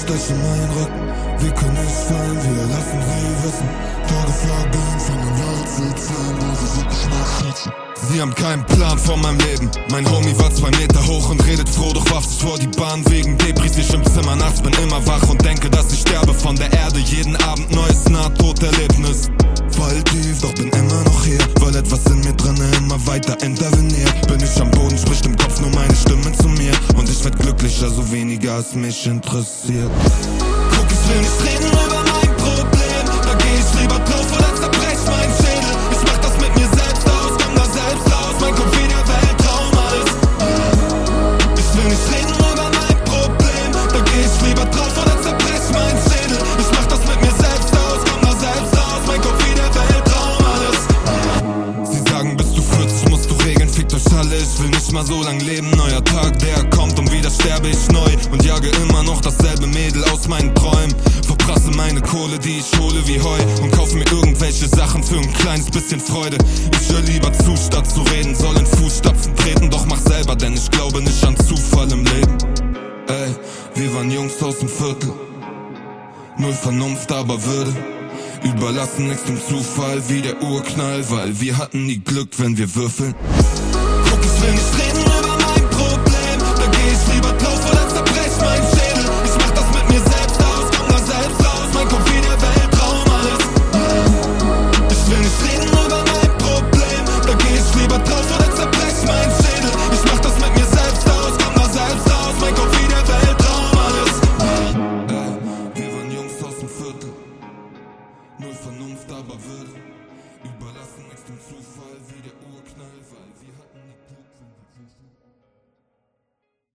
stechen meinen Rücken. Wir können nicht fallen, wir lassen sie wissen. Tage vergehen, von den Jahren zu zählen, wo sie sind nicht mehr schützen. Sie haben keinen Plan von meinem Leben. Mein Homie war 2 Meter hoch und redet froh, doch warf sich vor die Bahn wegen Debris. Ich im Zimmer nachts bin immer wach und denke, dass ich sterbe von der Erde. Jeden Abend neues Nahtoderlebnis. Fall tief, doch bin immer noch hier, weil etwas in mir drinne immer weiter interveniert. Bin ich am Boden, spricht im Kopf nur meine Stimme zu mir. Und ich werd glücklicher, so weniger es mich interessiert. Guck, ich will nicht reden über mein Problem. Da geh ich lieber drauf oder zerbrech mein Schädel. Ich mach das mit mir selbst aus, komm da selbst raus. Mein Kopf wie der Weltraum, alles. Ich will nicht reden über mein Problem. Da geh ich lieber drauf oder zerbrech mein Schädel. Ich mach das mit mir selbst aus, komm da selbst raus. Mein Kopf wie der Weltraum, alles. Sie sagen, bis du 40 musst du regeln, fickt euch alle. Ich will nicht mal so lang leben. Neuer Tag, der kommt und wieder sterbe ich neu. Und jage immer noch dasselbe Mädel aus meinen Träumen. Verprasse meine Kohle, die ich hole wie Heu. Und kauf mir irgendwelche Sachen für ein kleines bisschen Freude. Ich höre lieber zu, statt zu reden. Soll in Fußstapfen treten, doch mach selber, denn ich glaube nicht an Zufall im Leben. Ey, wir waren Jungs aus dem Viertel. Null Vernunft, aber Würde. Überlassen nichts dem Zufall wie der Urknall, weil wir hatten nie Glück, wenn wir würfeln. Guck, ich will nicht reden über mein Problem. Da geh ich lieber drauf oder zerbrech mein Schädel. Ich mach das mit mir selbst aus, komm da selbst raus. Mein Kopf wie der Weltraum, alles. Ich will nicht reden über mein Problem. Da geh ich lieber drauf oder zerbrech mein Schädel. Ich mach das mit mir selbst aus, komm da selbst raus. Mein Kopf wie der Weltraum, alles. Wir waren Jungs aus dem Viertel. Null Vernunft, aber Würde. Überlassen nichts dem Zufall.